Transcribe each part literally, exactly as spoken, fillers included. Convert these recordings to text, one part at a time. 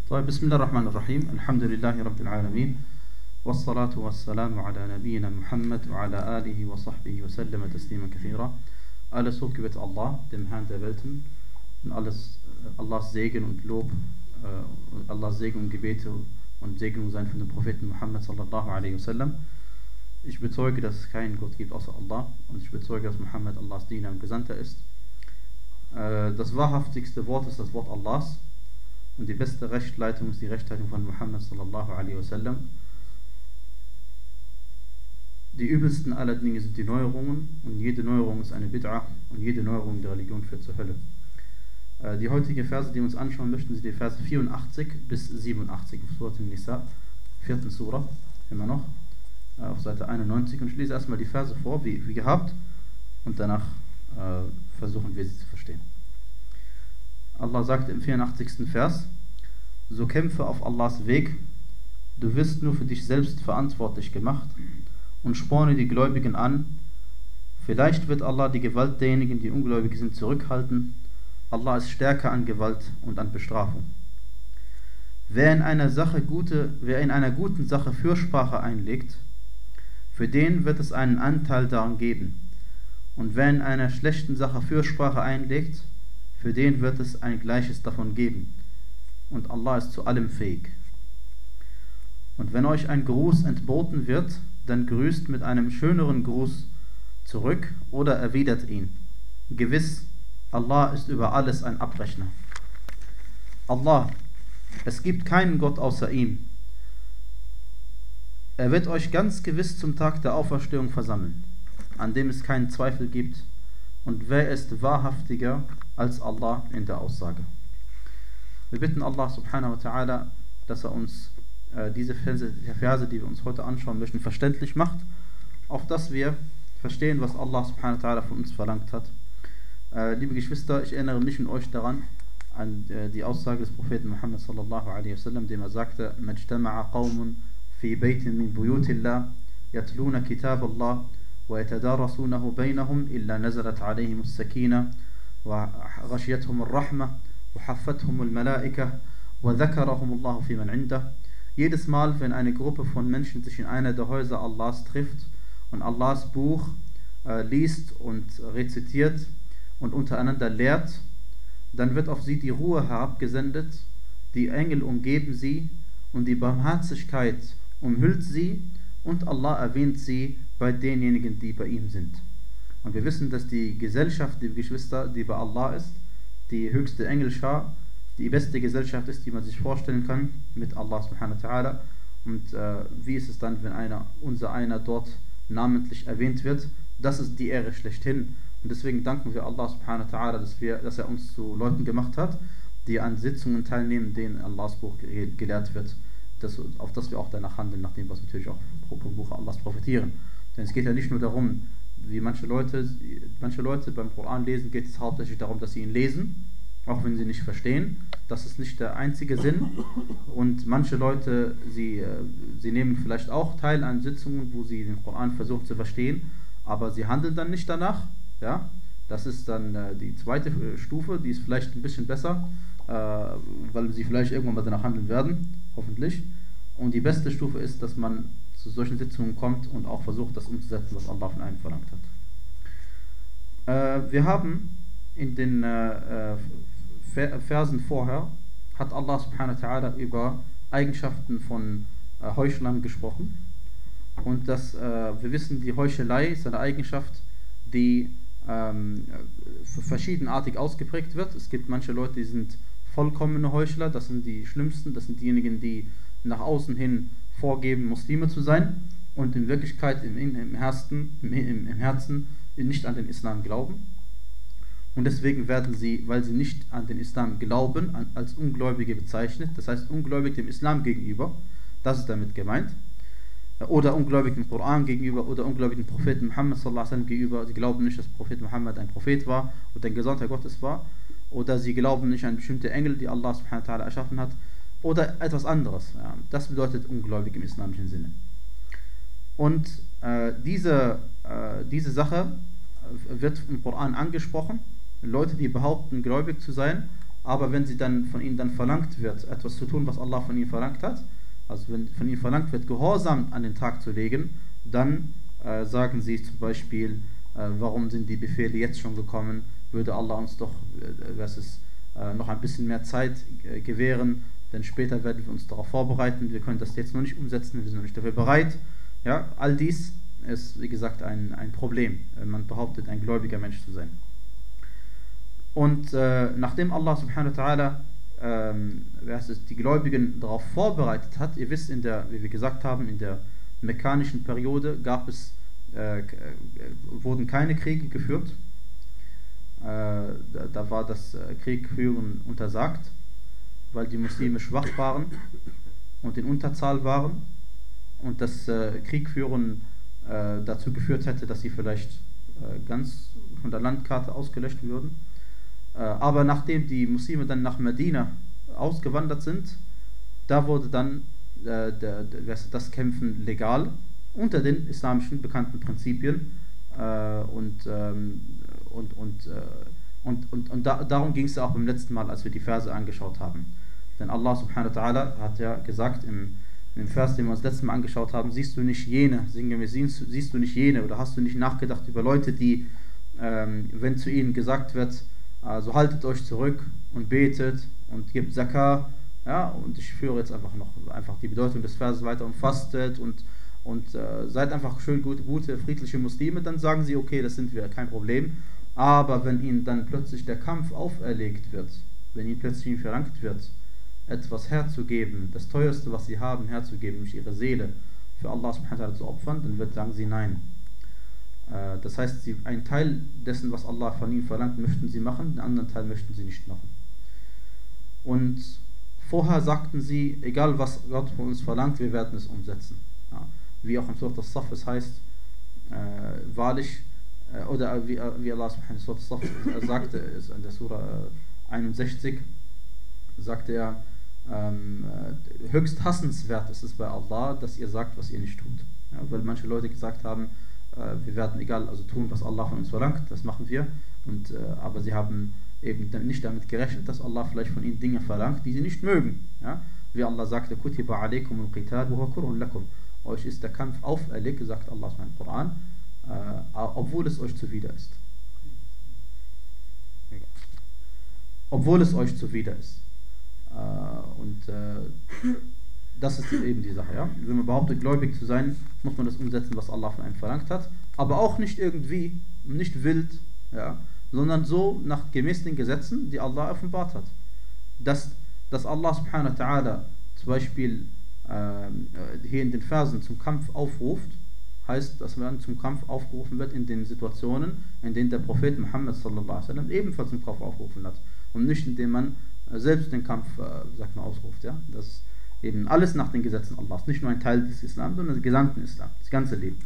طيب بسم الله الرحمن الرحيم الحمد لله رب العالمين والصلاة والسلام على نبينا Muhammad وعلى آله وصحبه وسلم تسليما كثيرا. Alles hochgebet Allah, dem Herrn der Welten, und alles Allahs Segen und Lob, äh, Allahs Segen und Gebete und Segnung sein von dem Propheten Muhammad sallallahu alaihi wasallam. Ich bezeuge, dass es keinen Gott gibt außer Allah, und ich bezeuge, dass Muhammad Allahs Diener und Gesandter ist. Äh, das wahrhaftigste Wort ist das Wort Allahs, und die beste Rechtleitung ist die Rechtleitung von Muhammad sallallahu alaihi wasallam. Die übelsten aller Dinge sind die Neuerungen, und jede Neuerung ist eine Bid'ah, und jede Neuerung der Religion führt zur Hölle. Äh, die heutigen Verse, die wir uns anschauen möchten, sind die Verse vierundachtzig bis siebenundachtzig auf Surat An-Nisa, vierten Surah, immer noch, äh, auf Seite einundneunzig. Und ich lese erstmal die Verse vor, wie, wie gehabt, und danach äh, versuchen wir sie zu verstehen. Allah sagt im vierundachtzigsten Vers: So kämpfe auf Allahs Weg, du wirst nur für dich selbst verantwortlich gemacht, und sporne die Gläubigen an. Vielleicht wird Allah die Gewalt derjenigen, die ungläubig sind, zurückhalten. Allah ist stärker an Gewalt und an Bestrafung. Wer in einer Sache gute, wer in einer guten Sache Fürsprache einlegt, für den wird es einen Anteil daran geben. Und wer in einer schlechten Sache Fürsprache einlegt, für den wird es ein Gleiches davon geben. Und Allah ist zu allem fähig. Und wenn euch ein Gruß entboten wird, dann grüßt mit einem schöneren Gruß zurück oder erwidert ihn. Gewiss, Allah ist über alles ein Abrechner. Allah, es gibt keinen Gott außer ihm. Er wird euch ganz gewiss zum Tag der Auferstehung versammeln, an dem es keinen Zweifel gibt. Und wer ist wahrhaftiger als Allah in der Aussage? Wir bitten Allah subhanahu wa ta'ala, dass er uns äh, diese Verse, Verse, die wir uns heute anschauen möchten, verständlich macht, auf dass wir verstehen, was Allah subhanahu wa ta'ala von uns verlangt hat. Äh, liebe Geschwister, ich erinnere mich und euch daran, an äh, die Aussage des Propheten Muhammad sallallahu alaihi wasallam, dem er sagte: Majtama'a qawmun fi baytin min buyutillah yatluna kitab Allah ويتدارسونه بينهم إلا نزلت عليهم السكينة وغشيتهم الرحمة وحفتهم الملائكة وذكرهم الله في من عنده. Jedes Mal, wenn eine Gruppe von Menschen sich in einer der Häuser Allahs trifft und Allahs Buch äh, liest und rezitiert und untereinander lehrt, dann wird auf sie die Ruhe herabgesendet, die Engel umgeben sie und die Barmherzigkeit umhüllt sie, und Allah erwähnt sie bei denjenigen, die bei ihm sind. Und wir wissen, dass die Gesellschaft, die Geschwister, die bei Allah ist, die höchste Engelschar, die beste Gesellschaft ist, die man sich vorstellen kann, mit Allah subhanahu wa ta'ala. Und äh, wie ist es dann, wenn einer, unser einer dort namentlich erwähnt wird? Das ist die Ehre schlechthin. Und deswegen danken wir Allah subhanahu wa ta'ala, dass, wir, dass er uns zu Leuten gemacht hat, die an Sitzungen teilnehmen, denen Allahs Buch gelehrt wird. Das, auf das wir auch danach handeln, nach dem, was natürlich auch vom Buch Allahs profitieren. Denn es geht ja nicht nur darum, wie manche Leute, manche Leute beim Koran lesen, geht es hauptsächlich darum, dass sie ihn lesen, auch wenn sie nicht verstehen. Das ist nicht der einzige Sinn. Und manche Leute, sie, sie nehmen vielleicht auch teil an Sitzungen, wo sie den Koran versuchen zu verstehen, aber sie handeln dann nicht danach. Ja? Das ist dann äh, die zweite Stufe, die ist vielleicht ein bisschen besser, äh, weil sie vielleicht irgendwann mal danach handeln werden, hoffentlich. Und die beste Stufe ist, dass man zu solchen Sitzungen kommt und auch versucht, das umzusetzen, was Allah von einem verlangt hat. Äh, wir haben in den äh, Versen vorher, hat Allah subhanahu wa ta'ala über Eigenschaften von äh, Heuchlern gesprochen. Und das, äh, wir wissen, die Heuchelei ist eine Eigenschaft, die ähm, verschiedenartig ausgeprägt wird. Es gibt manche Leute, die sind vollkommene Heuchler, das sind die schlimmsten, das sind diejenigen, die nach außen hin vorgeben, Muslime zu sein und in Wirklichkeit im, im, Herzen, im, im Herzen nicht an den Islam glauben. Und deswegen werden sie, weil sie nicht an den Islam glauben, als Ungläubige bezeichnet, das heißt ungläubig dem Islam gegenüber, das ist damit gemeint. Oder ungläubig dem Koran gegenüber oder ungläubig dem Propheten Muhammad sallallahu alaihi wasallam gegenüber. Sie glauben nicht, dass Prophet Muhammad ein Prophet war oder ein Gesandter Gottes war. Oder sie glauben nicht an bestimmte Engel, die Allah subhanahu wa ta'ala erschaffen hat. Oder etwas anderes. Ja, das bedeutet ungläubig im islamischen Sinne. Und äh, diese, äh, diese Sache wird im Koran angesprochen. Leute, die behaupten, gläubig zu sein, aber wenn sie dann von ihnen dann verlangt wird, etwas zu tun, was Allah von ihnen verlangt hat, also wenn von ihnen verlangt wird, Gehorsam an den Tag zu legen, dann äh, sagen sie zum Beispiel, äh, warum sind die Befehle jetzt schon gekommen, würde Allah uns doch äh, was ist, äh, noch ein bisschen mehr Zeit äh, gewähren, denn später werden wir uns darauf vorbereiten, wir können das jetzt noch nicht umsetzen, wir sind noch nicht dafür bereit. Ja, all dies ist, wie gesagt, ein, ein Problem, wenn man behauptet, ein gläubiger Mensch zu sein. Und äh, nachdem Allah subhanahu wa ta'ala ähm, die Gläubigen darauf vorbereitet hat, ihr wisst, in der, wie wir gesagt haben, in der mekkanischen Periode gab es, äh, wurden keine Kriege geführt, äh, da, da war das äh, Kriegführen untersagt, weil die Muslime schwach waren und in Unterzahl waren und das äh, Kriegführen äh, dazu geführt hätte, dass sie vielleicht äh, ganz von der Landkarte ausgelöscht würden. Äh, aber nachdem die Muslime dann nach Medina ausgewandert sind, da wurde dann äh, der, der, das Kämpfen legal unter den islamischen bekannten Prinzipien äh, und, ähm, und, und, äh, und, und, und da, darum ging es ja auch beim letzten Mal, als wir die Verse angeschaut haben. Denn Allah subhanahu wa ta'ala hat ja gesagt im, im Vers, den wir uns letztes Mal angeschaut haben, siehst du nicht jene, sinngemäß, siehst, siehst du nicht jene oder hast du nicht nachgedacht über Leute, die, ähm, wenn zu ihnen gesagt wird, also haltet euch zurück und betet und gebt Zakah, ja, und ich führe jetzt einfach noch einfach die Bedeutung des Verses weiter und fastet und, und äh, seid einfach schön gut, gute, friedliche Muslime, dann sagen sie, okay, das sind wir, kein Problem. Aber wenn ihnen dann plötzlich der Kampf auferlegt wird, wenn ihnen plötzlich verlangt wird, etwas herzugeben, das teuerste, was sie haben, herzugeben, nämlich ihre Seele, für Allah subhanahu wa ta'ala zu opfern, dann wird sagen sie nein. Äh, das heißt, sie, einen Teil dessen, was Allah von ihnen verlangt, möchten sie machen, den anderen Teil möchten sie nicht machen. Und vorher sagten sie, egal was Gott von uns verlangt, wir werden es umsetzen. Ja, wie auch im Surah As-Saff es heißt, äh, wahrlich, äh, oder wie, wie Allah subhanahu wa ta'ala sagte, ist in der Surah einundsechzig, sagte er, ähm, höchst hassenswert ist es bei Allah, dass ihr sagt, was ihr nicht tut. Ja, weil manche Leute gesagt haben, äh, wir werden egal, also tun, was Allah von uns verlangt, das machen wir, und, äh, aber sie haben eben nicht damit gerechnet, dass Allah vielleicht von ihnen Dinge verlangt, die sie nicht mögen. Ja? Wie Allah sagte, Kutiba alaykum al-qital wa huwa kurhun lakum. Euch ist der Kampf auferlegt, sagt Allah in dem Koran, äh, obwohl es euch zuwider ist. Obwohl es euch zuwider ist. Äh, und äh, das ist eben die Sache. Ja? Wenn man behauptet, gläubig zu sein, muss man das umsetzen, was Allah von einem verlangt hat. Aber auch nicht irgendwie, nicht wild, ja? Sondern so nach gemäß den Gesetzen, die Allah offenbart hat. Dass, dass Allah subhanahu wa ta'ala zum Beispiel äh, hier in den Versen zum Kampf aufruft, heißt, dass man zum Kampf aufgerufen wird in den Situationen, in denen der Prophet Muhammad sallallahu alaihi wasallam ebenfalls zum Kampf aufgerufen hat. Und nicht indem man äh, selbst den Kampf, äh, sagt man, ausruft. Ja? Das ist eben alles nach den Gesetzen Allahs. Nicht nur ein Teil des Islam, sondern des gesamten Islam, das ganze Leben.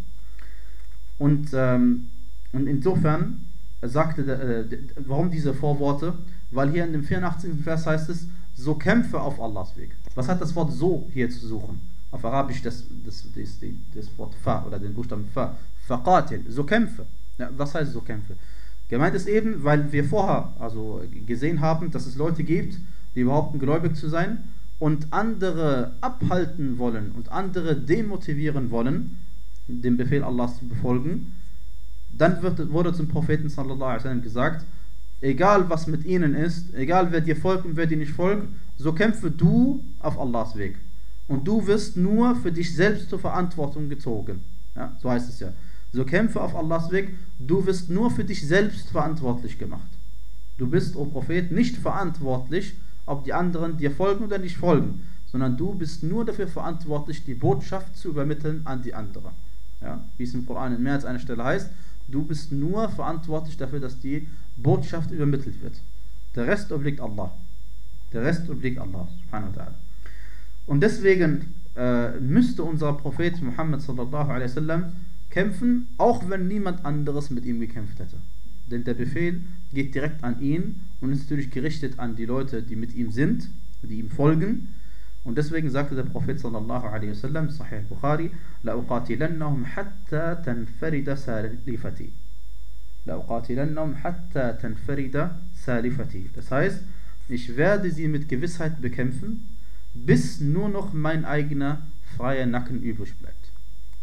Und, ähm, und insofern sagte, äh, warum diese Vorworte? Weil hier in dem vierundachtzigsten Vers heißt es, so kämpfe auf Allahs Weg. Was hat das Wort so hier zu suchen? Auf Arabisch das, das, das, das, das Wort Fa oder den Buchstaben Fa. Faqatil, so kämpfe. Ja, was heißt so kämpfe? Gemeint ist eben, weil wir vorher also gesehen haben, dass es Leute gibt, die behaupten, gläubig zu sein und andere abhalten wollen und andere demotivieren wollen, den Befehl Allahs zu befolgen. Dann wird, wurde zum Propheten sallallahu alaihi wasallam gesagt, egal was mit ihnen ist, egal wer dir folgt und wer dir nicht folgt, so kämpfe du auf Allahs Weg. Und du wirst nur für dich selbst zur Verantwortung gezogen. Ja, so heißt es ja. So kämpfe auf Allahs Weg, du wirst nur für dich selbst verantwortlich gemacht. Du bist, o Prophet, nicht verantwortlich, ob die anderen dir folgen oder nicht folgen, sondern du bist nur dafür verantwortlich, die Botschaft zu übermitteln an die anderen. Ja, wie es im Koran in mehr als einer Stelle heißt, du bist nur verantwortlich dafür, dass die Botschaft übermittelt wird. Der Rest obliegt Allah. Der Rest obliegt Allah, subhanahu wa ta'ala. Und deswegen äh, müsste unser Prophet Muhammad sallallahu alaihi wasallam kämpfen, auch wenn niemand anderes mit ihm gekämpft hätte. Denn der Befehl geht direkt an ihn und ist natürlich gerichtet an die Leute, die mit ihm sind, die ihm folgen. Und deswegen sagte der Prophet sallallahu alaihi wasallam, Sahih Bukhari, La uqatilannahum hatta tanfarida salifati. La uqatilannahum hatta tanfarida salifati. Das heißt, ich werde sie mit Gewissheit bekämpfen, bis nur noch mein eigener freier Nacken übrig bleibt.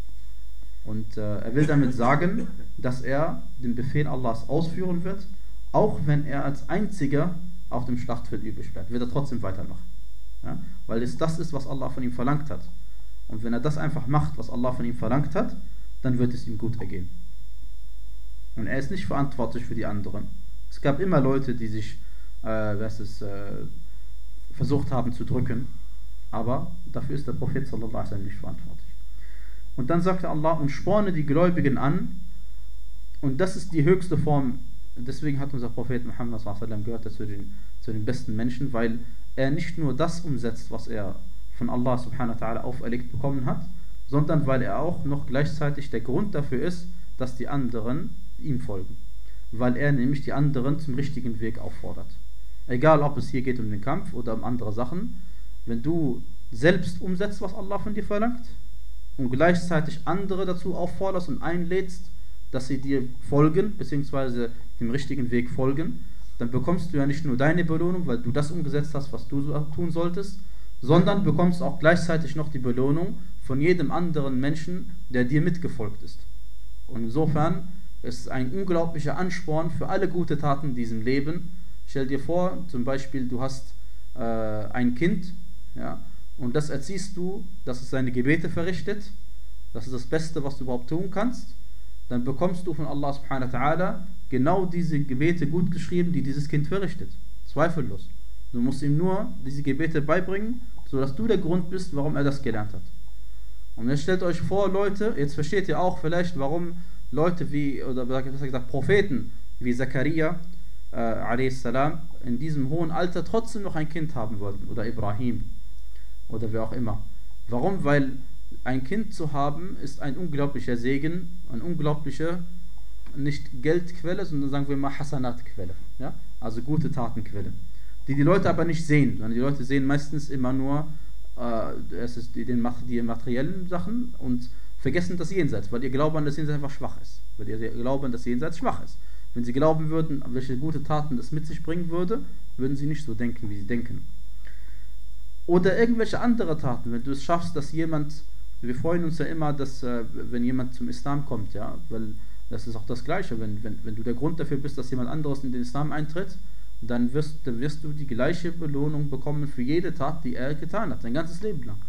Und äh, er will damit sagen, dass er den Befehl Allahs ausführen wird, auch wenn er als einziger auf dem Schlachtfeld übrig bleibt, wird er trotzdem weitermachen. Ja? Weil es das ist, was Allah von ihm verlangt hat. Und wenn er das einfach macht, was Allah von ihm verlangt hat, dann wird es ihm gut ergehen. Und er ist nicht verantwortlich für die anderen. Es gab immer Leute, die sich äh, was ist, äh, versucht haben zu drücken, aber dafür ist der Prophet sallallahu alaihi wasallam nicht verantwortlich. Und dann sagte Allah, und sporne die Gläubigen an, und das ist die höchste Form, deswegen hat unser Prophet Muhammad sallallahu alaihi wasallam gehört zu den, zu den besten Menschen, weil er nicht nur das umsetzt, was er von Allah subhanahu wa ta'ala auferlegt bekommen hat, sondern weil er auch noch gleichzeitig der Grund dafür ist, dass die anderen ihm folgen. Weil er nämlich die anderen zum richtigen Weg auffordert. Egal, ob es hier geht um den Kampf oder um andere Sachen, wenn du selbst umsetzt, was Allah von dir verlangt, und gleichzeitig andere dazu aufforderst und einlädst, dass sie dir folgen, beziehungsweise dem richtigen Weg folgen, dann bekommst du ja nicht nur deine Belohnung, weil du das umgesetzt hast, was du tun solltest, sondern bekommst auch gleichzeitig noch die Belohnung von jedem anderen Menschen, der dir mitgefolgt ist. Und insofern ist es ein unglaublicher Ansporn für alle gute Taten in diesem Leben. Stell dir vor, zum Beispiel, du hast äh, ein Kind, ja, und das erziehst du, dass es seine Gebete verrichtet. Das ist das Beste, was du überhaupt tun kannst. Dann bekommst du von Allah subhanahu wa ta'ala genau diese Gebete gut geschrieben, die dieses Kind verrichtet. Zweifellos. Du musst ihm nur diese Gebete beibringen, sodass du der Grund bist, warum er das gelernt hat. Und jetzt stellt euch vor, Leute, jetzt versteht ihr auch vielleicht, warum Leute wie, oder besser gesagt Propheten wie Zakaria äh, a s. in diesem hohen Alter trotzdem noch ein Kind haben wollten, oder Ibrahim oder wer auch immer. Warum? Weil ein Kind zu haben ist ein unglaublicher Segen, eine unglaubliche, nicht Geldquelle, sondern sagen wir mal Hasanat-Quelle, ja? Also gute Tatenquelle, die die Leute aber nicht sehen, sondern die Leute sehen meistens immer nur äh, es ist die, den, die materiellen Sachen und vergessen das Jenseits, weil ihr Glaube an das Jenseits einfach schwach ist, weil ihr Glaube an das Jenseits schwach ist. Wenn sie glauben würden, welche gute Taten das mit sich bringen würde, würden sie nicht so denken, wie sie denken. Oder irgendwelche andere Taten, wenn du es schaffst, dass jemand, wir freuen uns ja immer, dass äh, wenn jemand zum Islam kommt, ja, weil das ist auch das Gleiche, wenn, wenn, wenn du der Grund dafür bist, dass jemand anderes in den Islam eintritt, dann wirst, dann wirst du die gleiche Belohnung bekommen für jede Tat, die er getan hat, sein ganzes Leben lang.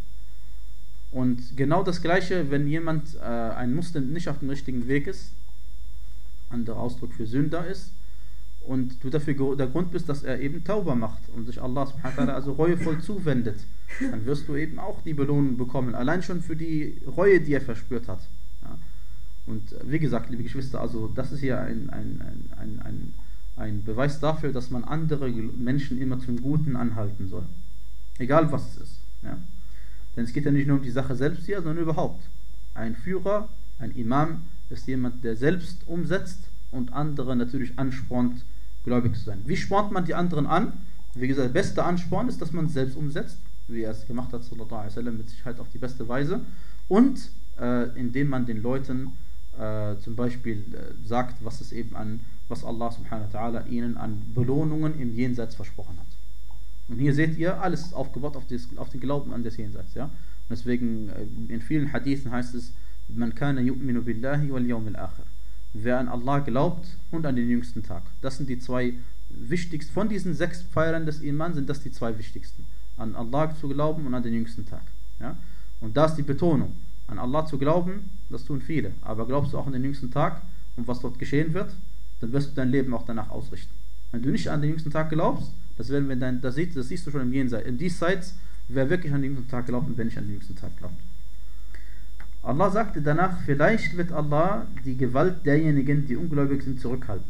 Und genau das Gleiche, wenn jemand, äh, ein Muslim nicht auf dem richtigen Weg ist, anderer Ausdruck für Sünder ist, und du dafür der Grund bist, dass er eben Tauba macht und sich Allah subhanahu wa ta'ala also reuevoll zuwendet, dann wirst du eben auch die Belohnung bekommen, allein schon für die Reue, die er verspürt hat. Ja. Und wie gesagt, liebe Geschwister, also das ist hier ein, ein, ein, ein, ein, ein Beweis dafür, dass man andere Menschen immer zum Guten anhalten soll. Egal was es ist. Ja. Denn es geht ja nicht nur um die Sache selbst hier, sondern überhaupt. Ein Führer, ein Imam ist jemand, der selbst umsetzt und andere natürlich anspornt, gläubig zu sein. Wie spornt man die anderen an? Wie gesagt, der beste Ansporn ist, dass man es selbst umsetzt, wie er es gemacht hat, sallallahu alaihi wasallam, mit Sicherheit auf die beste Weise. Und äh, indem man den Leuten äh, zum Beispiel äh, sagt, was es eben an, was Allah subhanahu wa ta'ala ihnen an Belohnungen im Jenseits versprochen hat. Und hier seht ihr, alles aufgebaut auf, des, auf den Glauben an das Jenseits. Ja? Und deswegen, äh, in vielen Hadithen heißt es, man kana yu'minu billahi wal yawmil akhir. Wer an Allah glaubt und an den jüngsten Tag. Das sind die zwei wichtigsten, von diesen sechs Pfeilern des Iman sind das die zwei wichtigsten. An Allah zu glauben und an den jüngsten Tag. Ja? Und da ist die Betonung. An Allah zu glauben, das tun viele. Aber glaubst du auch an den jüngsten Tag und was dort geschehen wird, dann wirst du dein Leben auch danach ausrichten. Wenn du nicht an den jüngsten Tag glaubst, das, werden wir dann, das, siehst, das siehst du schon im Jenseits. In diesseits, wer wirklich an den jüngsten Tag glaubt und wer nicht an den jüngsten Tag glaubt. Allah sagte danach, vielleicht wird Allah die Gewalt derjenigen, die ungläubig sind, zurückhalten.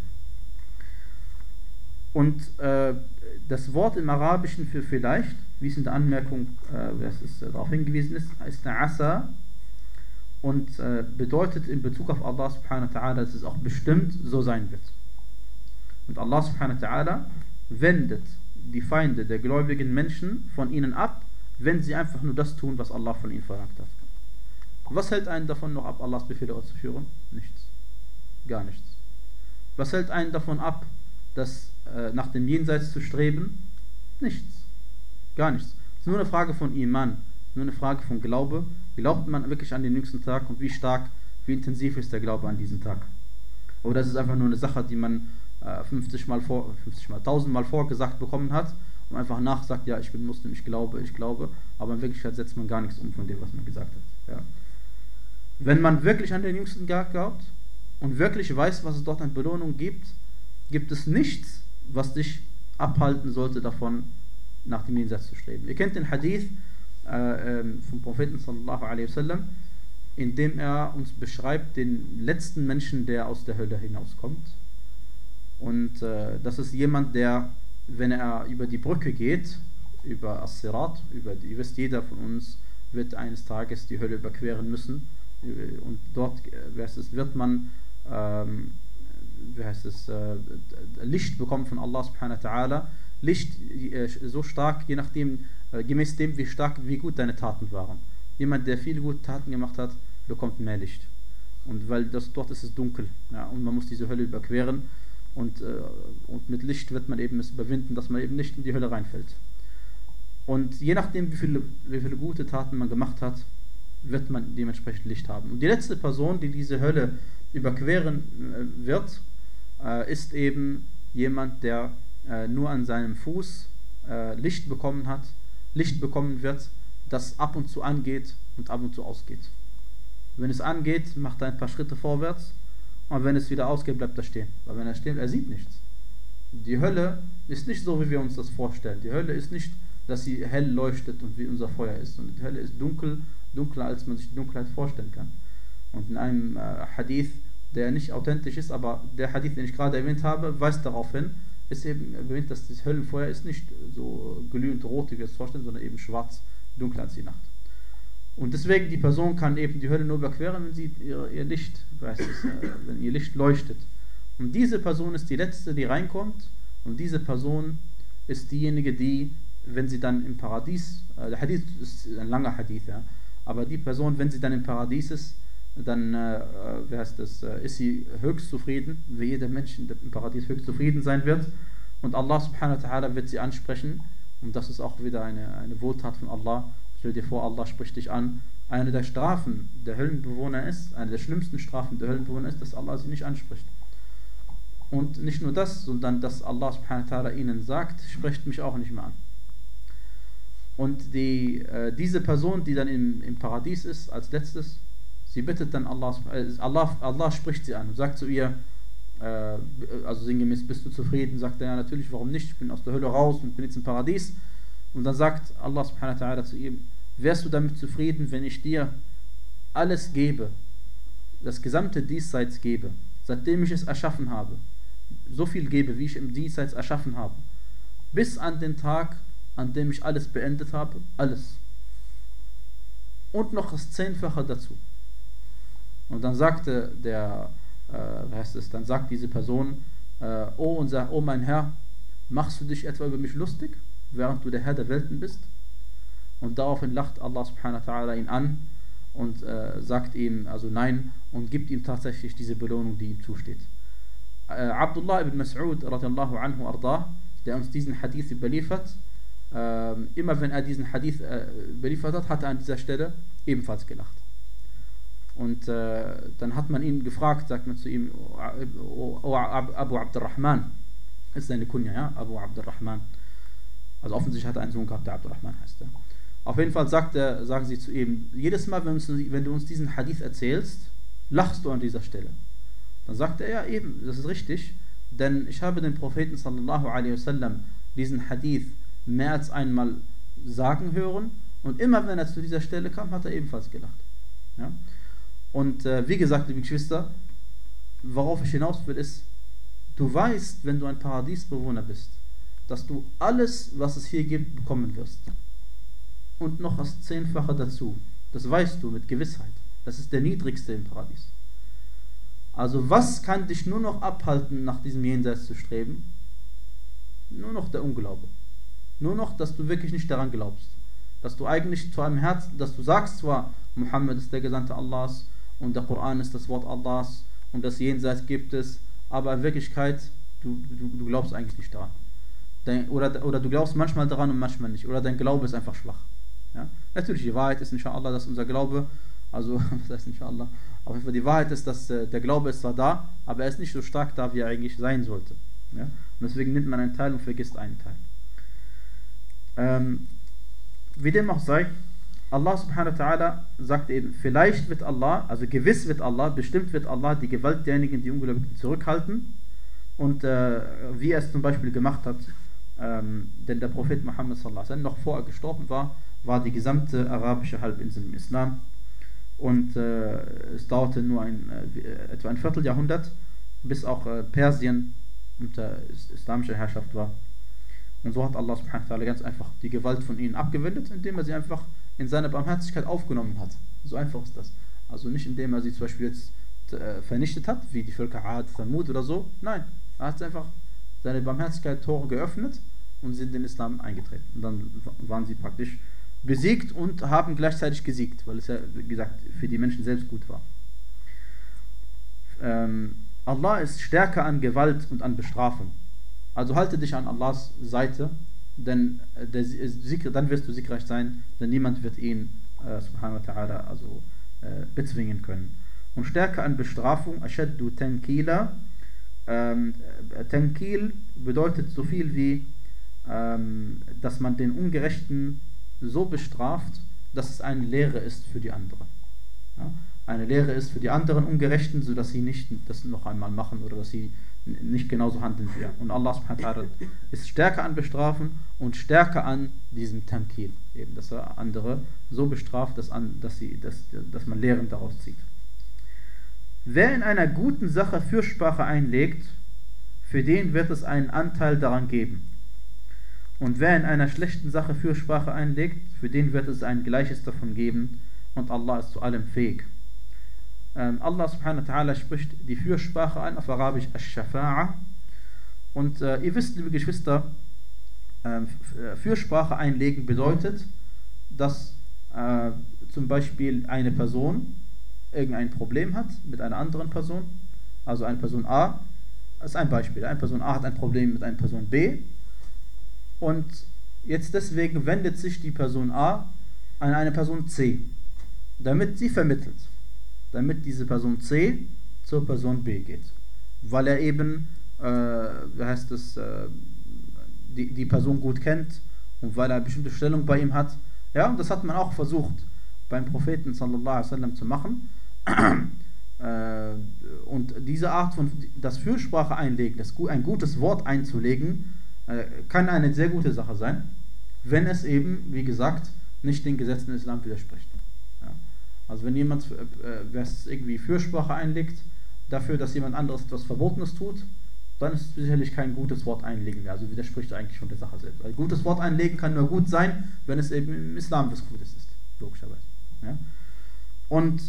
Und äh, das Wort im Arabischen für vielleicht, wie es in der Anmerkung äh, es ist, äh, darauf hingewiesen ist, ist Asa und äh, bedeutet in Bezug auf Allah subhanahu wa ta'ala, dass es auch bestimmt so sein wird. Und Allah subhanahu wa ta'ala wendet die Feinde der gläubigen Menschen von ihnen ab, wenn sie einfach nur das tun, was Allah von ihnen verlangt hat. Was hält einen davon noch ab, Allahs Befehle auszuführen? Nichts. Gar nichts. Was hält einen davon ab, das, äh, nach dem Jenseits zu streben? Nichts. Gar nichts. Es ist nur eine Frage von Iman, nur eine Frage von Glaube. Glaubt man wirklich an den jüngsten Tag und wie stark, wie intensiv ist der Glaube an diesen Tag? Oder ist es einfach nur eine Sache, die man äh, fünfzig Mal vor, fünfzig Mal, tausend Mal vorgesagt bekommen hat und einfach nachsagt, ja, ich bin Muslim, ich glaube, ich glaube, aber in Wirklichkeit setzt man gar nichts um von dem, was man gesagt hat. Ja. Wenn man wirklich an den jüngsten Tag glaubt und wirklich weiß, was es dort an Belohnung gibt, gibt es nichts, was dich abhalten sollte davon, nach dem Jenseits zu streben. Ihr kennt den Hadith äh, ähm, vom Propheten sallallahu alaihi wasallam, in dem er uns beschreibt den letzten Menschen, der aus der Hölle hinauskommt. Und äh, das ist jemand, der, wenn er über die Brücke geht, über As-Sirat, über die, ihr wisst, jeder von uns wird eines Tages die Hölle überqueren müssen. Und dort, wie heißt es, wird man ähm, wie heißt es, äh, Licht bekommen von Allah subhanahu wa ta'ala. Licht äh, so stark, je nachdem, äh, gemäß dem, wie stark, wie gut deine Taten waren. Jemand, der viele gute Taten gemacht hat, bekommt mehr Licht. Und weil das, dort ist es dunkel, ja, und man muss diese Hölle überqueren. Und, äh, und mit Licht wird man eben es überwinden, dass man eben nicht in die Hölle reinfällt. Und je nachdem, wie viele, wie viele gute Taten man gemacht hat, wird man dementsprechend Licht haben. Und die letzte Person, die diese Hölle überqueren äh, wird, äh, ist eben jemand, der äh, nur an seinem Fuß äh, Licht bekommen hat, Licht bekommen wird, das ab und zu angeht und ab und zu ausgeht. Wenn es angeht, macht er ein paar Schritte vorwärts, und wenn es wieder ausgeht, bleibt er stehen. Weil wenn er steht, er sieht nichts. Die Hölle ist nicht so, wie wir uns das vorstellen. Die Hölle ist nicht, dass sie hell leuchtet und wie unser Feuer ist. Und die Hölle ist dunkel, dunkler, als man sich die Dunkelheit vorstellen kann. Und in einem äh, Hadith, der nicht authentisch ist, aber der Hadith, den ich gerade erwähnt habe, weist darauf hin, ist eben erwähnt, dass das Höllenfeuer ist nicht so glühend rot, wie wir es vorstellen, sondern eben schwarz, dunkler als die Nacht. Und deswegen, die Person kann eben die Hölle nur überqueren, wenn sie ihr, ihr Licht, weiß es, äh, wenn ihr Licht leuchtet. Und diese Person ist die letzte, die reinkommt, und diese Person ist diejenige, die, wenn sie dann im Paradies, äh, der Hadith ist ein langer Hadith, ja, aber die Person, wenn sie dann im Paradies ist, dann äh, wie heißt das, äh, ist sie höchst zufrieden, wie jeder Mensch im Paradies höchst zufrieden sein wird. Und Allah subhanahu wa ta'ala wird sie ansprechen. Und das ist auch wieder eine, eine Wohltat von Allah. Stell dir vor, Allah spricht dich an. Eine der Strafen der Höllenbewohner ist, eine der schlimmsten Strafen der Höllenbewohner ist, dass Allah sie nicht anspricht. Und nicht nur das, sondern dass Allah subhanahu wa ta'ala ihnen sagt, sprecht mich auch nicht mehr an. Und die, äh, diese Person, die dann im, im Paradies ist, als letztes, sie bittet dann Allah, Allah, Allah spricht sie an und sagt zu ihr, äh, also sinngemäß, bist du zufrieden? Sagt er, ja natürlich, warum nicht? Ich bin aus der Hölle raus und bin jetzt im Paradies. Und dann sagt Allah subhanahu wa ta'ala zu ihm, wärst du damit zufrieden, wenn ich dir alles gebe, das gesamte Diesseits gebe, seitdem ich es erschaffen habe, so viel gebe, wie ich im Diesseits erschaffen habe, bis an den Tag, an dem ich alles beendet habe, alles. Und noch das Zehnfache dazu. Und dann sagte der, äh, wie heißt es, dann sagt diese Person, äh, oh, unser, oh mein Herr, machst du dich etwa über mich lustig, während du der Herr der Welten bist? Und daraufhin lacht Allah subhanahu wa ta'ala ihn an und äh, sagt ihm, also nein, und gibt ihm tatsächlich diese Belohnung, die ihm zusteht. Äh, Abdullah ibn Mas'ud radiallahu anhu ardah, der uns diesen Hadith überliefert, äh, immer wenn er diesen Hadith äh, überliefert hat, hat er an dieser Stelle ebenfalls gelacht. Und äh, dann hat man ihn gefragt, sagt man zu ihm, O, o Abu Abdurrahman, das ist seine Kunja, ja, Abu Abdurrahman. Also offensichtlich hat er einen Sohn gehabt, der Abdurrahman heißt. Ja. Auf jeden Fall sagt er, sagen sie zu ihm, jedes Mal, wenn, uns, wenn du uns diesen Hadith erzählst, lachst du an dieser Stelle. Dann sagt er, ja eben, das ist richtig, denn ich habe den Propheten sallallahu alaihi wasallam diesen Hadith mehr als einmal sagen hören, und immer wenn er zu dieser Stelle kam, hat er ebenfalls gelacht. Ja. Und äh, wie gesagt, liebe Geschwister, worauf ich hinaus will, ist, du weißt, wenn du ein Paradiesbewohner bist, dass du alles, was es hier gibt, bekommen wirst. Und noch das Zehnfache dazu. Das weißt du mit Gewissheit. Das ist der niedrigste im Paradies. Also was kann dich nur noch abhalten, nach diesem Jenseits zu streben? Nur noch der Unglaube. Nur noch, dass du wirklich nicht daran glaubst. Dass du eigentlich zu einem Herzen, dass du sagst zwar, Muhammad ist der Gesandte Allahs und der Koran ist das Wort Allahs und das Jenseits gibt es, aber in Wirklichkeit, du, du, du glaubst eigentlich nicht daran. dein, oder, oder du glaubst manchmal daran und manchmal nicht, oder dein Glaube ist einfach schwach. Ja? Natürlich, die Wahrheit ist inshallah, dass unser Glaube, also, was heißt inshallah, auf jeden Fall die Wahrheit ist, dass äh, der Glaube ist zwar da, aber er ist nicht so stark da, wie er eigentlich sein sollte. Ja? Und deswegen nimmt man einen Teil und vergisst einen Teil. Ähm, wie dem auch sei, Allah subhanahu wa ta'ala sagt eben, vielleicht wird Allah, also gewiss wird Allah, bestimmt wird Allah die Gewalt derjenigen, die Ungläubigen zurückhalten. Und äh, wie er es zum Beispiel gemacht hat, ähm, denn der Prophet Muhammad sallallahu alaihi wasallam, noch vor er gestorben war, war die gesamte arabische Halbinsel im Islam. Und äh, es dauerte nur ein, äh, etwa ein Vierteljahrhundert, bis auch äh, Persien unter islamischer Herrschaft war. Und so hat Allah subhanahu wa ta'ala ganz einfach die Gewalt von ihnen abgewendet, indem er sie einfach in seine Barmherzigkeit aufgenommen hat. So einfach ist das. Also nicht indem er sie zum Beispiel jetzt äh, vernichtet hat, wie die Völker Ad, Thamud oder so. Nein, er hat einfach seine Barmherzigkeit Tore geöffnet und sind in den Islam eingetreten. Und dann waren sie praktisch besiegt und haben gleichzeitig gesiegt, weil es ja, wie gesagt, für die Menschen selbst gut war. Ähm, Allah ist stärker an Gewalt und an Bestrafung. Also halte dich an Allahs Seite, denn der, dann wirst du siegreich sein, denn niemand wird ihn äh, subhanahu wa ta'ala also äh, bezwingen können. Und stärker an Bestrafung, ashaddu tankila. Ähm, Tankil bedeutet so viel wie, ähm, dass man den Ungerechten so bestraft, dass es eine Lehre ist für die anderen. Ja? Eine Lehre ist für die anderen Ungerechten, sodass sie nicht das noch einmal machen oder dass sie nicht genauso handeln wie er. Und Allah subhanahu wa ta'ala ist stärker an Bestrafen und stärker an diesem Tankil, eben, dass er andere so bestraft, dass, an, dass, sie, dass, dass man Lehren daraus zieht. Wer in einer guten Sache Fürsprache einlegt, für den wird es einen Anteil daran geben. Und wer in einer schlechten Sache Fürsprache einlegt, für den wird es ein Gleiches davon geben. Und Allah ist zu allem fähig. Ähm, Allah subhanahu wa ta'ala spricht die Fürsprache ein, auf Arabisch Ash-Shafa'a. Und äh, ihr wisst, liebe Geschwister, äh, Fürsprache einlegen bedeutet, dass äh, zum Beispiel eine Person irgendein Problem hat mit einer anderen Person, also eine Person A, das ist ein Beispiel, eine Person A hat ein Problem mit einer Person B und jetzt deswegen wendet sich die Person A an eine Person C, damit sie vermittelt, damit diese Person C zur Person B geht, weil er eben, äh, wie heißt es, äh, die, die Person gut kennt und weil er eine bestimmte Stellung bei ihm hat. Ja, und das hat man auch versucht beim Propheten sallallahu alaihi wasallam zu machen. Und diese Art von, das Fürsprache einlegen, das, ein gutes Wort einzulegen, kann eine sehr gute Sache sein, wenn es eben, wie gesagt, nicht den Gesetzen des Islam widerspricht. Ja. Also wenn jemand äh, irgendwie Fürsprache einlegt, dafür, dass jemand anderes etwas Verbotenes tut, dann ist es sicherlich kein gutes Wort einlegen. Also widerspricht eigentlich schon der Sache selbst. Ein gutes Wort einlegen kann nur gut sein, wenn es eben im Islam was Gutes ist, logischerweise. Ja. Und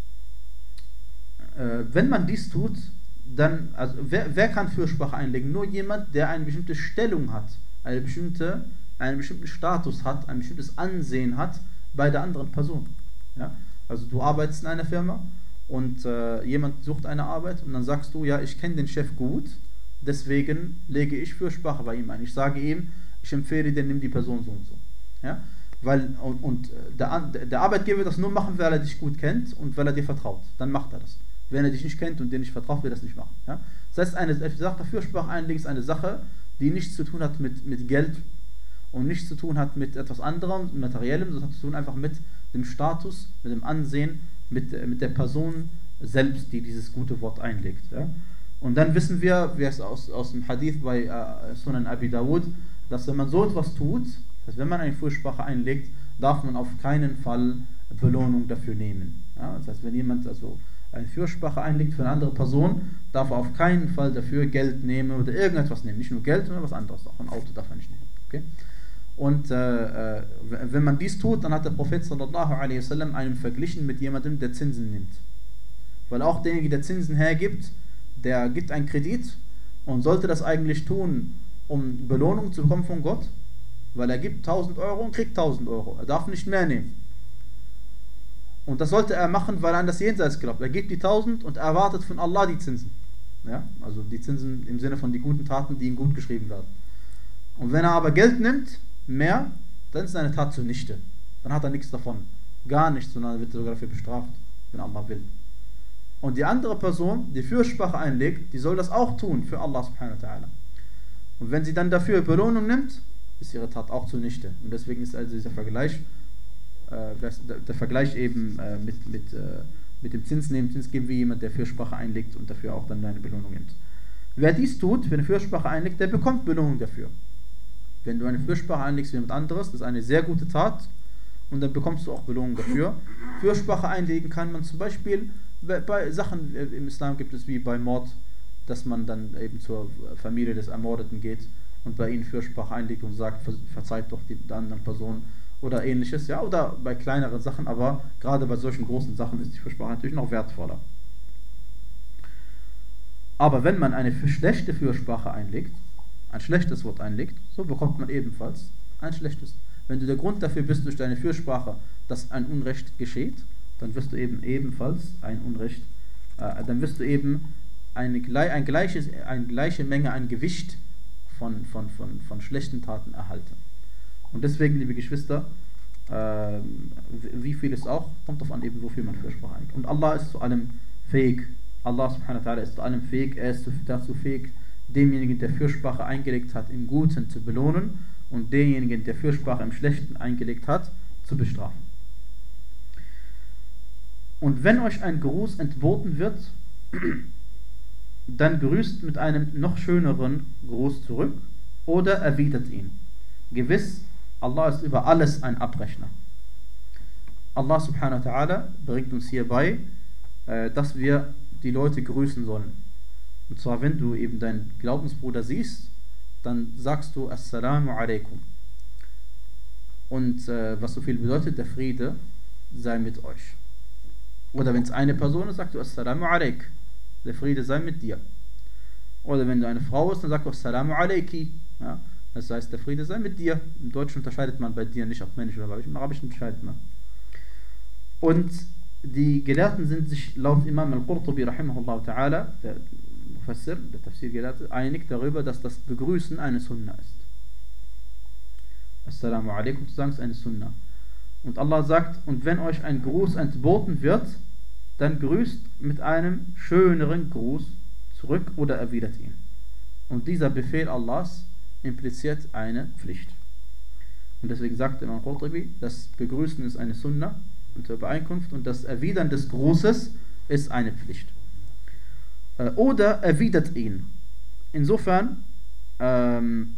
äh, wenn man dies tut, dann, also wer, wer kann Fürsprache einlegen? Nur jemand, der eine bestimmte Stellung hat, eine bestimmte, einen bestimmten Status hat, ein bestimmtes Ansehen hat bei der anderen Person. Ja? Also du arbeitest in einer Firma und äh, jemand sucht eine Arbeit und dann sagst du, ja, ich kenne den Chef gut, deswegen lege ich Fürsprache bei ihm ein. Ich sage ihm, ich empfehle dir, nimm die Person so und so. Ja? Weil, und, und der, der Arbeitgeber wird das nur machen, weil er dich gut kennt und weil er dir vertraut. Dann macht er das. Wenn er dich nicht kennt und dir nicht vertraut, wird er das nicht machen. Ja? Das heißt, eine Sache, Fürsprache einlegen ist eine Sache, die nichts zu tun hat mit, mit Geld und nichts zu tun hat mit etwas anderem, Materiellem, sondern hat zu tun einfach mit dem Status, mit dem Ansehen, mit, mit der Person selbst, die dieses gute Wort einlegt. Ja? Und dann wissen wir, wie es aus, aus dem Hadith bei äh, Sunan Abi Dawud, dass wenn man so etwas tut, das heißt, wenn man eine Fürsprache einlegt, darf man auf keinen Fall Belohnung dafür nehmen. Ja? Das heißt, wenn jemand also eine Fürsprache einlegt für eine andere Person, darf er auf keinen Fall dafür Geld nehmen oder irgendetwas nehmen. Nicht nur Geld, sondern was anderes. Auch ein Auto darf er nicht nehmen. Okay? Und äh, äh, wenn man dies tut, dann hat der Prophet sallallahu alaihi wasallam einen verglichen mit jemandem, der Zinsen nimmt. Weil auch derjenige, der Zinsen hergibt, der gibt einen Kredit und sollte das eigentlich tun, um Belohnung zu bekommen von Gott, weil er gibt tausend Euro und kriegt tausend Euro. Er darf nicht mehr nehmen. Und das sollte er machen, weil er an das Jenseits glaubt. Er gibt die tausend und er erwartet von Allah die Zinsen. Ja? Also die Zinsen im Sinne von die guten Taten, die ihm gut geschrieben werden. Und wenn er aber Geld nimmt, mehr, dann ist seine Tat zunichte. Dann hat er nichts davon. Gar nichts, sondern wird sogar dafür bestraft, wenn Allah will. Und die andere Person, die Fürsprache einlegt, die soll das auch tun für Allah subhanahu wa ta'ala. Und wenn sie dann dafür Belohnung nimmt, ist ihre Tat auch zunichte. Und deswegen ist also dieser Vergleich, äh, der, der Vergleich eben äh, mit, mit, äh, mit dem Zins nehmen, Zins geben, wie jemand, der Fürsprache einlegt und dafür auch dann eine Belohnung nimmt. Wer dies tut, wenn eine Fürsprache einlegt, der bekommt Belohnung dafür. Wenn du eine Fürsprache einlegst für jemand anderes, das ist eine sehr gute Tat und dann bekommst du auch Belohnung dafür. Fürsprache einlegen kann man zum Beispiel bei Sachen im Islam gibt es wie bei Mord, dass man dann eben zur Familie des Ermordeten geht und bei ihnen Fürsprache einlegt und sagt, verzeiht doch die anderen Person oder ähnliches, ja, oder bei kleineren Sachen, aber gerade bei solchen großen Sachen ist die Fürsprache natürlich noch wertvoller. Aber wenn man eine schlechte Fürsprache einlegt, ein schlechtes Wort einlegt, so bekommt man ebenfalls ein schlechtes. Wenn du der Grund dafür bist, durch deine Fürsprache, dass ein Unrecht geschieht, dann wirst du eben ebenfalls ein Unrecht, äh, dann wirst du eben eine, ein gleiches, eine gleiche Menge, ein Gewicht von, von, von, von schlechten Taten erhalten. Und deswegen, liebe Geschwister, äh, wie viel es auch, kommt darauf an, eben wofür man Fürsprache einlegt. Und Allah ist zu allem fähig. Allah subhanahu wa ta'ala ist zu allem fähig. Er ist dazu fähig, demjenigen, der Fürsprache eingelegt hat, im Guten zu belohnen und denjenigen, der Fürsprache im Schlechten eingelegt hat, zu bestrafen. Und wenn euch ein Gruß entboten wird, dann grüßt mit einem noch schöneren Gruß zurück oder erwidert ihn. Gewiss, Allah ist über alles ein Abrechner. Allah subhanahu wa ta'ala bringt uns hierbei, dass wir die Leute grüßen sollen. Und zwar, wenn du eben deinen Glaubensbruder siehst, dann sagst du Assalamu alaikum. Und äh, was so viel bedeutet, der Friede sei mit euch. Oder wenn es eine Person ist, sagst du Assalamu alaik. Der Friede sei mit dir. Oder wenn du eine Frau bist, dann sagst du Assalamu alaiki. Ja, das heißt, der Friede sei mit dir. Im Deutschen unterscheidet man bei dir nicht, ob männlich oder weiblich. Im Arabischen unterscheidet man. Und die Gelehrten sind sich laut Imam al-Qurtubi rahimahullah ta'ala, der Mufassir, der Tafsir-Gelehrte, einig darüber, dass das Begrüßen eine Sunna ist. Assalamu alaikum zu sagen ist eine Sunna. Und Allah sagt, und wenn euch ein Gruß entboten wird, dann grüßt mit einem schöneren Gruß zurück oder erwidert ihn. Und dieser Befehl Allahs impliziert eine Pflicht. Und deswegen sagt Imam al-Qurtubi, das Begrüßen ist eine Sunna unter Übereinkunft und das Erwidern des Grußes ist eine Pflicht. Oder erwidert ihn. Insofern, ähm,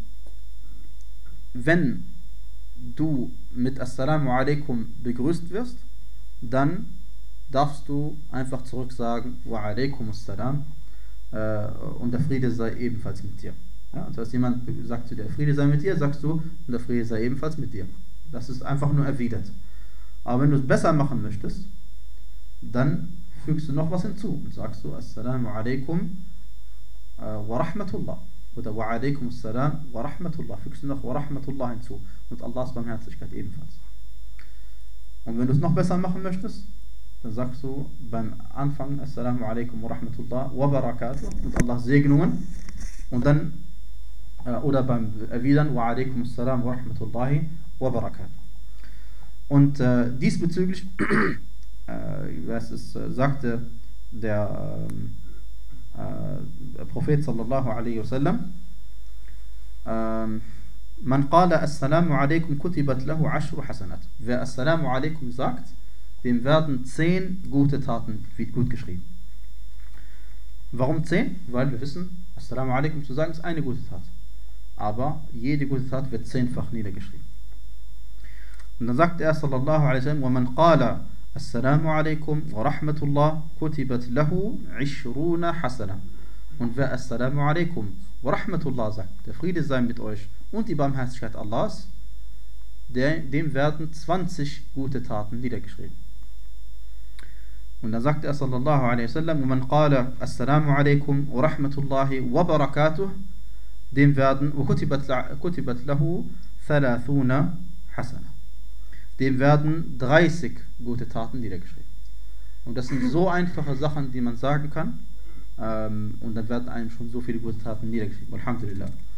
wenn du mit Assalamu alaikum begrüßt wirst, dann darfst du einfach zurück sagen Wa alaikum assalam äh, und der Friede sei ebenfalls mit dir. Ja, das heißt, jemand sagt zu dir, Friede sei mit dir, sagst du, und der Friede sei ebenfalls mit dir. Das ist einfach nur erwidert. Aber wenn du es besser machen möchtest, dann fügst du noch was hinzu und sagst du Assalamu alaikum äh, wa rahmatullah oder wa alaikum assalam wa rahmatullah, fügst du noch wa rahmatullah hinzu und Allahs Barmherzigkeit ebenfalls. Und wenn du es noch besser machen möchtest, dann sagst du beim Anfang Assalamu alaikum wa rahmatullah wa barakatuh und Allahs Segnungen und dann äh, oder beim Erwidern wa alaikum assalam wa rahmatullahi wa barakatuh. Und äh, diesbezüglich äh, was es, äh, sagte der äh, Prophet sallallahu alaihi wasallam, äh, man qala assalamu alaikum kutibat lahu ashru hasanat. Wer assalamu alaikum sagt, dem werden zehn gute Taten gut geschrieben. Warum zehn? Weil wir wissen, assalamu alaikum zu sagen ist eine gute Tat. Aber jede gute Tat wird zehnfach niedergeschrieben. Und dann sagt er sallallahu alaihi wasallam, وَمَنْ قَالَ Assalamu alaikum wa rahmatullah kutibat lahu ishruna hasana. Und wer Assalamu alaikum wa rahmatullah sagt, der Friede sei mit euch und die Barmherzigkeit Allahs, der, dem werden zwanzig gute Taten niedergeschrieben. Und dann sagt er sallallahu alaihi wasallam, وَمَنْ قَالَ Assalamu alaikum wa rahmatullahi wa barakatuh, dem werden kutibat lahu thalathuna hasana. Dem werden dreißig gute Taten niedergeschrieben. Und das sind so einfache Sachen, die man sagen kann. Ähm, und dann werden einem schon so viele gute Taten niedergeschrieben. Alhamdulillah.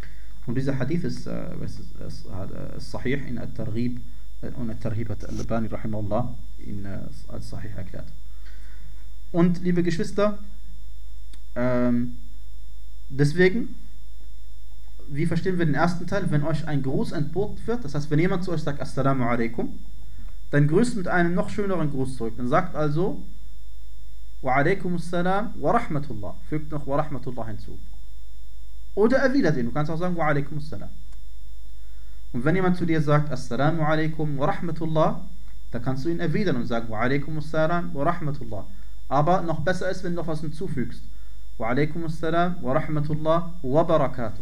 Und dieser Hadith ist, äh, ist, ist, ist Sahih in At-Targhib und At-Tarhib hat Al-Albani rahimahullah ihn äh, als Sahih erklärt. Und liebe Geschwister, ähm, deswegen, wie verstehen wir den ersten Teil? Wenn euch ein Gruß entboten wird, das heißt, wenn jemand zu euch sagt Assalamu alaikum, dann grüßt mit einem noch schöneren Gruß zurück. Dann sagt also Wa alaikum assalam wa rahmatullah. Fügt noch Wa rahmatullah hinzu. Oder erwidert ihn. Du kannst auch sagen Wa alaikum assalam. Und wenn jemand zu dir sagt Assalamu alaikum wa rahmatullah, dann kannst du ihn erwidern und sagen Wa alaikum assalam wa rahmatullah. Aber noch besser ist, wenn du noch was hinzufügst. Wa alaikum assalam wa rahmatullah wa barakatuh.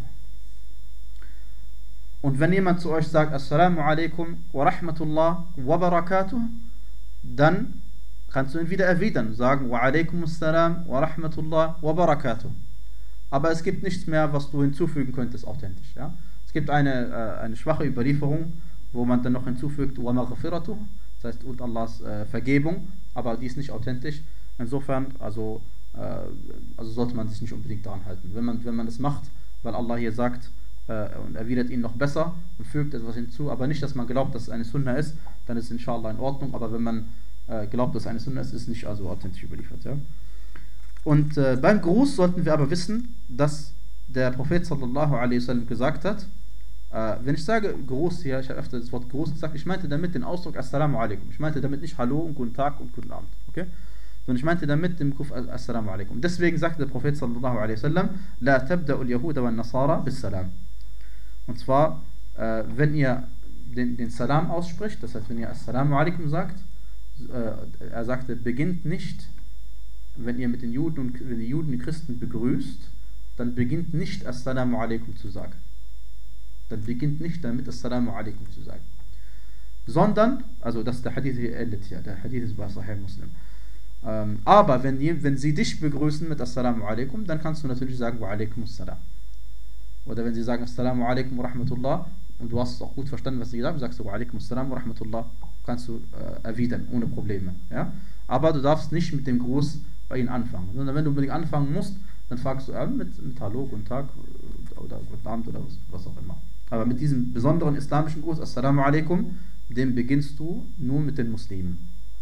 Und wenn jemand zu euch sagt Assalamu alaikum wa rahmatullah wa barakatuh, dann kannst du ihn wieder erwidern und sagen Wa alaikum assalam wa rahmatullah wa barakatuh. Aber es gibt nichts mehr, was du hinzufügen könntest, authentisch. Ja? Es gibt eine, äh, eine schwache Überlieferung, wo man dann noch hinzufügt Wa maghfiratuh, das heißt und Allahs äh, Vergebung, aber die ist nicht authentisch. Insofern, also, äh, also sollte man sich nicht unbedingt daran halten. Wenn man, wenn man das macht, weil Allah hier sagt, äh, und erwidert ihn noch besser und fügt etwas hinzu, aber nicht, dass man glaubt, dass es eine Sunna ist, dann ist es inshallah in Ordnung, aber wenn man äh, glaubt, dass es eine Sunna ist, ist es nicht also authentisch überliefert. Ja? Und äh, beim Gruß sollten wir aber wissen, dass der Prophet sallallahu alaihi wasallam gesagt hat, äh, wenn ich sage Gruß hier, ich habe öfter das Wort Gruß gesagt, ich meinte damit den Ausdruck Assalamu alaikum. Ich meinte damit nicht Hallo und Guten Tag und Guten Abend. Okay? Sondern ich meinte damit den Kuf Assalamu alaikum. Deswegen sagte der Prophet sallallahu alaihi wasallam, La tabda'u al-Yahuda wa nasara bis Salam. Und zwar, äh, wenn ihr den, den Salam ausspricht, das heißt, wenn ihr Assalamu alaikum sagt, äh, er sagte, beginnt nicht, wenn ihr mit den Juden und wenn die Juden die Christen begrüßt, dann beginnt nicht Assalamu alaikum zu sagen. Dann beginnt nicht damit Assalamu alaikum zu sagen. Sondern, also das ist der Hadith hier endet hier, der Hadith ist bei Sahih Muslim. Ähm, aber wenn, die, wenn sie dich begrüßen mit Assalamu alaikum, dann kannst du natürlich sagen Wa alaikum assalam. Oder wenn sie sagen Assalamu alaikum wa rahmatullah und du hast auch gut verstanden, was sie gesagt haben, sagst du Wa alaikum assalam wa rahmatullah, kannst du äh, erwidern, ohne Probleme. Ja? Aber du darfst nicht mit dem Gruß bei ihnen anfangen. Sondern wenn du unbedingt anfangen musst, dann fragst du äh, mit, mit Hallo, Guten Tag oder Guten Abend oder was, was auch immer. Aber mit diesem besonderen islamischen Gruß, Assalamu alaikum, den beginnst du nur mit den Muslimen.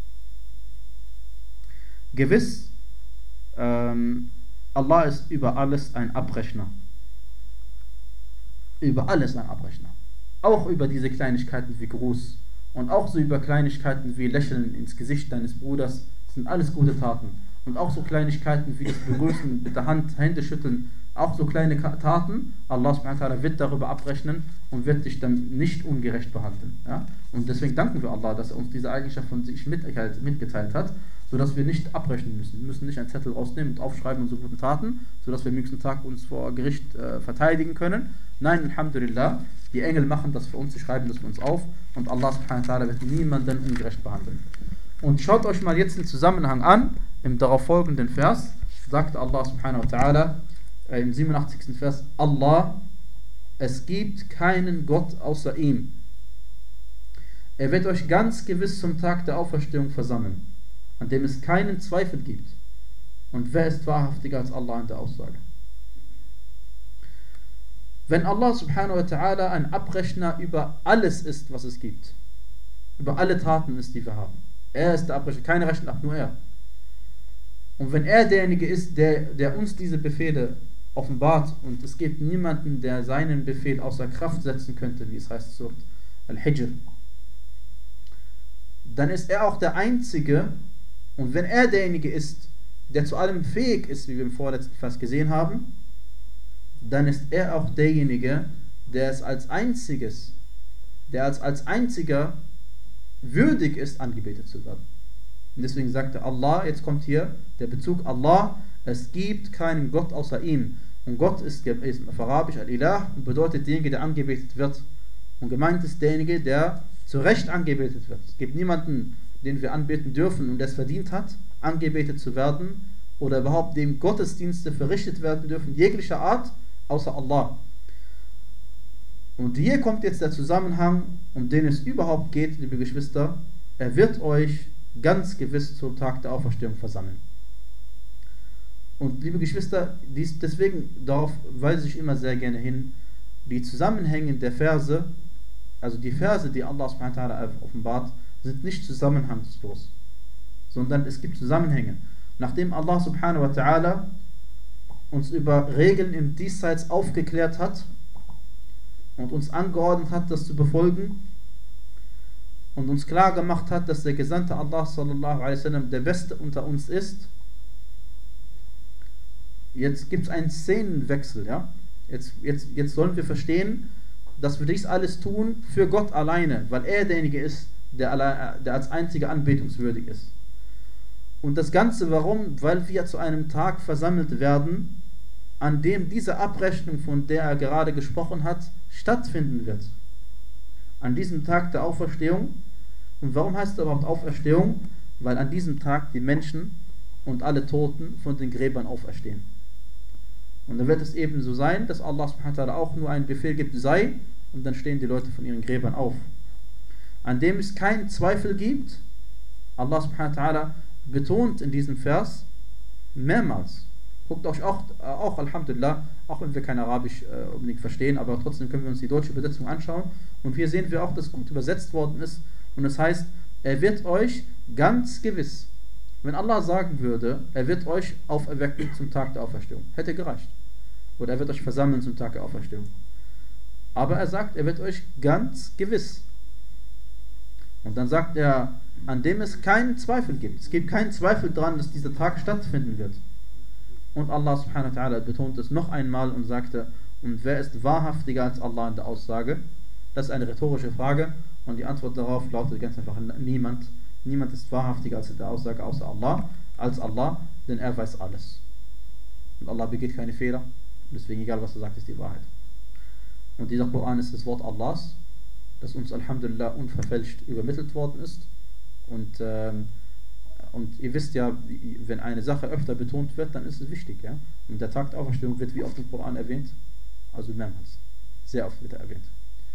Gewiss, ähm, Allah ist über alles ein Abrechner. Über alles ein Abrechner. Auch über diese Kleinigkeiten wie Gruß und auch so über Kleinigkeiten wie Lächeln ins Gesicht deines Bruders. Das sind alles gute Taten. Und auch so Kleinigkeiten wie das Begrüßen mit der Hand, Hände schütteln, auch so kleine Taten, Allah subhanahu wa ta'ala wird darüber abrechnen und wird dich dann nicht ungerecht behandeln. Ja? Und deswegen danken wir Allah, dass er uns diese Eigenschaft von sich mitgeteilt hat, sodass wir nicht abrechnen müssen. Wir müssen nicht einen Zettel rausnehmen und aufschreiben unsere guten Taten, sodass wir am nächsten Tag uns vor Gericht äh, verteidigen können. Nein, Alhamdulillah, die Engel machen das für uns, sie schreiben das für uns auf und Allah subhanahu wa ta'ala wird niemanden ungerecht behandeln. Und schaut euch mal jetzt den Zusammenhang an, im darauf folgenden Vers, sagt Allah subhanahu wa ta'ala, äh, im siebenundachtzigsten Vers, Allah, es gibt keinen Gott außer ihm. Er wird euch ganz gewiss zum Tag der Auferstehung versammeln, an dem es keinen Zweifel gibt. Und wer ist wahrhaftiger als Allah in der Aussage? Wenn Allah subhanahu wa ta'ala ein Abrechner über alles ist, was es gibt, über alle Taten ist, die wir haben, er ist der Abrechner, keiner rechnet ab, nur er. Und wenn er derjenige ist, der, der uns diese Befehle offenbart und es gibt niemanden, der seinen Befehl außer Kraft setzen könnte, wie es heißt, Surat Al-Hijr, dann ist er auch der Einzige, und wenn er derjenige ist, der zu allem fähig ist, wie wir im vorletzten Vers gesehen haben, dann ist er auch derjenige, der es als einziges, der als, als einziger würdig ist, angebetet zu werden. Und deswegen sagte Allah, jetzt kommt hier der Bezug, Allah, es gibt keinen Gott außer ihm. Und Gott ist, ist auf Arabisch Al-Ilah und bedeutet derjenige, der angebetet wird. Und gemeint ist derjenige, der zu Recht angebetet wird. Es gibt niemanden, den wir anbeten dürfen und der es verdient hat, angebetet zu werden oder überhaupt dem Gottesdienste verrichtet werden dürfen, jeglicher Art, außer Allah. Und hier kommt jetzt der Zusammenhang, um den es überhaupt geht, liebe Geschwister. Er wird euch ganz gewiss zum Tag der Auferstehung versammeln. Und liebe Geschwister, dies, deswegen, darauf weise ich immer sehr gerne hin, die Zusammenhänge der Verse, also die Verse, die Allah subhanahu wa ta'ala offenbart, sind nicht zusammenhangslos, sondern es gibt Zusammenhänge. Nachdem Allah subhanahu wa ta'ala uns über Regeln im Diesseits aufgeklärt hat und uns angeordnet hat, das zu befolgen und uns klar gemacht hat, dass der Gesandte Allah sallallahu alaihi wasallam der Beste unter uns ist, jetzt gibt es einen Szenenwechsel, ja? Jetzt, jetzt, jetzt sollen wir verstehen, dass wir dies alles tun für Gott alleine, weil er derjenige ist, der, allein, der als einziger anbetungswürdig ist. Und das Ganze warum? Weil wir zu einem Tag versammelt werden, an dem diese Abrechnung, von der er gerade gesprochen hat, stattfinden wird. An diesem Tag der Auferstehung. Und warum heißt es überhaupt Auferstehung? Weil an diesem Tag die Menschen und alle Toten von den Gräbern auferstehen. Und dann wird es eben so sein, dass Allah subhanahu wa ta'ala auch nur einen Befehl gibt, sei, und dann stehen die Leute von ihren Gräbern auf. An dem es keinen Zweifel gibt, Allah subhanahu wa ta'ala betont in diesem Vers mehrmals. Guckt euch auch, auch Alhamdulillah, auch wenn wir kein Arabisch äh, unbedingt verstehen, aber trotzdem können wir uns die deutsche Übersetzung anschauen. Und hier sehen wir auch, dass gut übersetzt worden ist. Und es heißt, er wird euch ganz gewiss, wenn Allah sagen würde, er wird euch auferwecken zum Tag der Auferstehung, hätte gereicht. Oder er wird euch versammeln zum Tag der Auferstehung. Aber er sagt, er wird euch ganz gewiss. Und dann sagt er, an dem es keinen Zweifel gibt. Es gibt keinen Zweifel daran, dass dieser Tag stattfinden wird. Und Allah subhanahu wa ta'ala betont es noch einmal und sagte, und wer ist wahrhaftiger als Allah in der Aussage? Das ist eine rhetorische Frage und die Antwort darauf lautet ganz einfach, niemand. Niemand ist wahrhaftiger als in der Aussage außer Allah, als Allah, denn er weiß alles. Und Allah begeht keine Fehler, deswegen egal was er sagt, ist die Wahrheit. Und dieser Koran ist das Wort Allahs, das uns Alhamdulillah unverfälscht übermittelt worden ist. Und, ähm, und ihr wisst ja, wenn eine Sache öfter betont wird, dann ist es wichtig. Ja? Und der Tag der Auferstehung wird wie oft im Koran erwähnt? Also mehrmals. Sehr oft wird er erwähnt.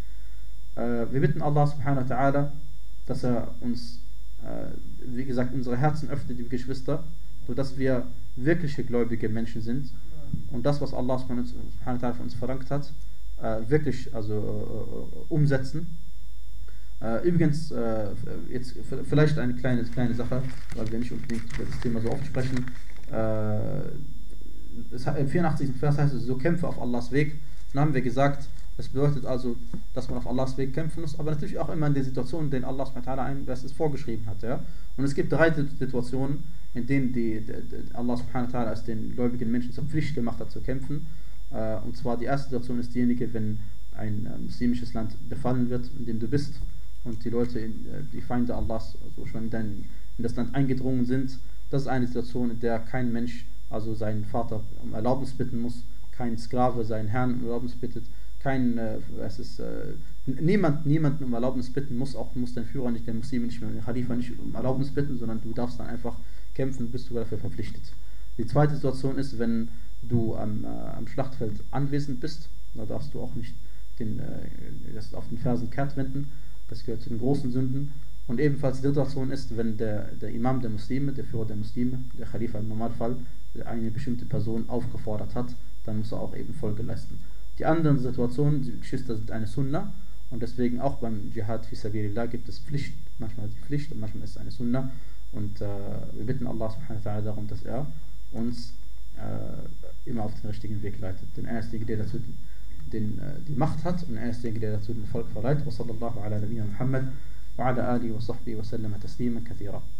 Äh, wir bitten Allah subhanahu wa ta'ala, dass er uns, äh, wie gesagt, unsere Herzen öffnet, liebe Geschwister, sodass wir wirkliche gläubige Menschen sind und das, was Allah subhanahu wa ta'ala von uns verlangt hat, äh, wirklich also äh, umsetzen. Uh, übrigens, uh, jetzt vielleicht eine kleine, kleine Sache, weil wir nicht unbedingt über das Thema so oft sprechen. Uh, es, Im vierundachtzigsten Vers heißt es, so kämpfe auf Allahs Weg. Dann haben wir gesagt, das bedeutet also, dass man auf Allahs Weg kämpfen muss, aber natürlich auch immer in den Situationen, in denen Allah subhanahu wa ta'ala ein Vers vorgeschrieben hat. Ja? Und es gibt drei Situationen, in denen die, die, die Allah subhanahu wa ta'ala es den gläubigen Menschen zur Pflicht gemacht hat zu kämpfen. Uh, und zwar die erste Situation ist diejenige, wenn ein uh, muslimisches Land befallen wird, in dem du bist, und die Leute, die Feinde Allahs, also schon in, dein, in das Land eingedrungen sind. Das ist eine Situation, in der kein Mensch also seinen Vater um Erlaubnis bitten muss, kein Sklave seinen Herrn um Erlaubnis bittet, kein, äh, es ist, äh, niemand, niemanden um Erlaubnis bitten muss, auch muss dein Führer nicht, der Muslim nicht mehr, den Khalifa nicht um Erlaubnis bitten, sondern du darfst dann einfach kämpfen, bist du dafür verpflichtet. Die zweite Situation ist, wenn du am, äh, am Schlachtfeld anwesend bist, da darfst du auch nicht den, äh, das auf den Fersen kehrt wenden. Das gehört zu den großen Sünden. Und ebenfalls die Situation ist, wenn der, der Imam der Muslime, der Führer der Muslime, der Khalifa im Normalfall, eine bestimmte Person aufgefordert hat, dann muss er auch eben Folge leisten. Die anderen Situationen, die Geschwister, sind eine Sunna und deswegen auch beim Dschihad fi Sabilillah gibt es Pflicht, manchmal die Pflicht und manchmal ist es eine Sunna. Und äh, wir bitten Allah subhanahu wa ta'ala darum, dass er uns äh, immer auf den richtigen Weg leitet. Denn er ist derjenige, der dazu Den, äh, die Macht hat und er ist derjenige, der dazu den Erfolg verleiht. Wa sallallahu ala nabiyina Muhammad wa ala alihi wa sahbihi wa sallama tasliman kathira.